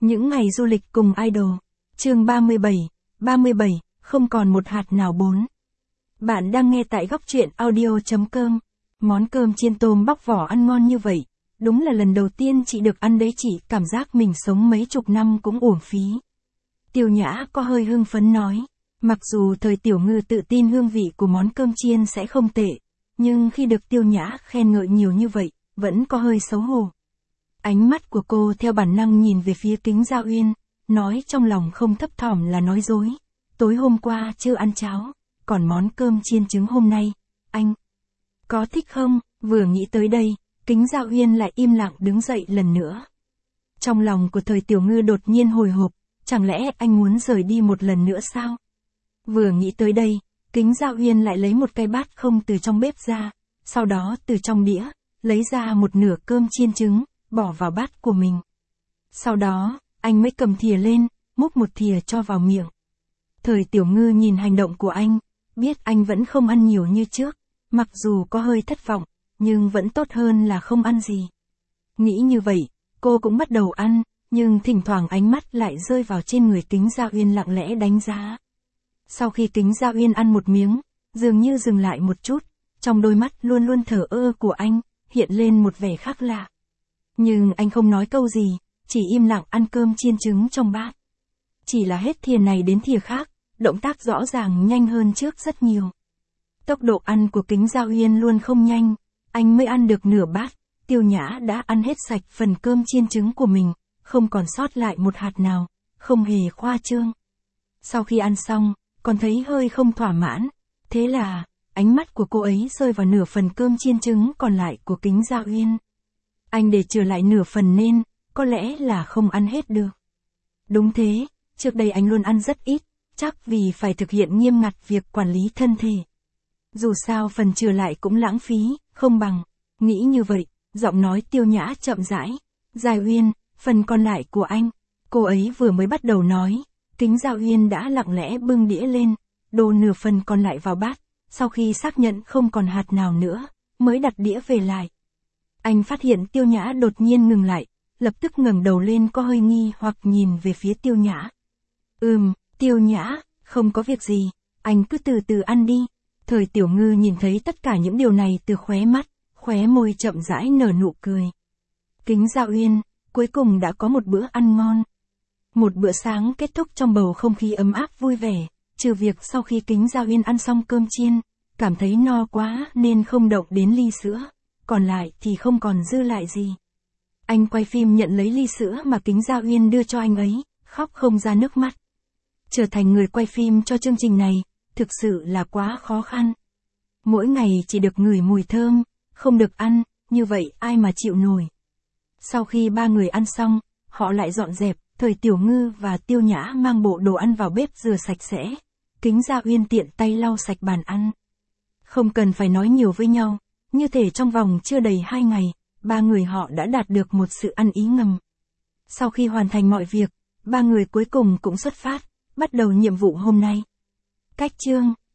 Những ngày du lịch cùng idol. Chương 37, không còn một hạt nào 4. Bạn đang nghe tại góc truyện audio.com. Món cơm chiên tôm bóc vỏ ăn ngon như vậy, đúng là lần đầu tiên chị được ăn đấy, chị cảm giác mình sống mấy chục năm cũng uổng phí. Tiêu Nhã có hơi hưng phấn nói, mặc dù thời Tiểu Ngư tự tin hương vị của món cơm chiên sẽ không tệ, nhưng khi được Tiêu Nhã khen ngợi nhiều như vậy, vẫn có hơi xấu hổ. Ánh mắt của cô theo bản năng nhìn về phía Kính Gia Uyên, nói trong lòng không thấp thỏm là nói dối. Tối hôm qua chưa ăn cháo, còn món cơm chiên trứng hôm nay, anh có thích không? Vừa nghĩ tới đây, Kính Gia Uyên lại im lặng đứng dậy lần nữa. Trong lòng của thời Tiểu Ngư đột nhiên hồi hộp, chẳng lẽ anh muốn rời đi một lần nữa sao? Vừa nghĩ tới đây, Kính Gia Uyên lại lấy một cái bát không từ trong bếp ra, sau đó từ trong đĩa, lấy ra một nửa cơm chiên trứng, bỏ vào bát của mình. Sau đó, anh mới cầm thìa lên, múc một thìa cho vào miệng. Thời Tiểu Ngư nhìn hành động của anh, biết anh vẫn không ăn nhiều như trước, mặc dù có hơi thất vọng, nhưng vẫn tốt hơn là không ăn gì. Nghĩ như vậy, cô cũng bắt đầu ăn, nhưng thỉnh thoảng ánh mắt lại rơi vào trên người Kính Gia Uyên lặng lẽ đánh giá. Sau khi Kính Gia Uyên ăn một miếng, dường như dừng lại một chút, trong đôi mắt luôn luôn thờ ơ của anh, hiện lên một vẻ khác lạ. Nhưng anh không nói câu gì, chỉ im lặng ăn cơm chiên trứng trong bát. Chỉ là hết thìa này đến thìa khác, động tác rõ ràng nhanh hơn trước rất nhiều. Tốc độ ăn của Kính Gia Uyên luôn không nhanh, anh mới ăn được nửa bát, Tiêu Nhã đã ăn hết sạch phần cơm chiên trứng của mình, không còn sót lại một hạt nào, không hề khoa trương. Sau khi ăn xong, còn thấy hơi không thỏa mãn, thế là, ánh mắt của cô ấy rơi vào nửa phần cơm chiên trứng còn lại của Kính Gia Uyên. Anh để trừ lại nửa phần nên, có lẽ là không ăn hết được. Đúng thế, trước đây anh luôn ăn rất ít, chắc vì phải thực hiện nghiêm ngặt việc quản lý thân thể. Dù sao phần trừ lại cũng lãng phí, không bằng. Nghĩ như vậy, giọng nói Tiêu Nhã chậm rãi. Gia Uyên, phần còn lại của anh. Cô ấy vừa mới bắt đầu nói, Kính Gia Uyên đã lặng lẽ bưng đĩa lên, đổ nửa phần còn lại vào bát, sau khi xác nhận không còn hạt nào nữa, mới đặt đĩa về lại. Anh phát hiện Tiêu Nhã đột nhiên ngừng lại, lập tức ngẩng đầu lên có hơi nghi hoặc nhìn về phía Tiêu Nhã. Tiêu Nhã, không có việc gì, anh cứ từ từ ăn đi. Thời Tiểu Ngư nhìn thấy tất cả những điều này từ khóe mắt, khóe môi chậm rãi nở nụ cười. Kính Gia Uyên, cuối cùng đã có một bữa ăn ngon. Một bữa sáng kết thúc trong bầu không khí ấm áp vui vẻ, trừ việc sau khi Kính Gia Uyên ăn xong cơm chiên, cảm thấy no quá nên không động đến ly sữa, còn lại thì không còn dư lại gì. Anh quay phim nhận lấy ly sữa mà Kính Gia Uyên đưa cho anh ấy, khóc không ra nước mắt. Trở thành người quay phim cho chương trình này, thực sự là quá khó khăn. Mỗi ngày chỉ được ngửi mùi thơm, không được ăn, như vậy ai mà chịu nổi. Sau khi ba người ăn xong, họ lại dọn dẹp, thời Tiểu Ngư và Tiêu Nhã mang bộ đồ ăn vào bếp rửa sạch sẽ. Kính Gia Uyên tiện tay lau sạch bàn ăn. Không cần phải nói nhiều với nhau, như thể trong vòng chưa đầy 2 ngày, ba người họ đã đạt được một sự ăn ý ngầm. Sau khi hoàn thành mọi việc, ba người cuối cùng cũng xuất phát, bắt đầu nhiệm vụ hôm nay. Cách chương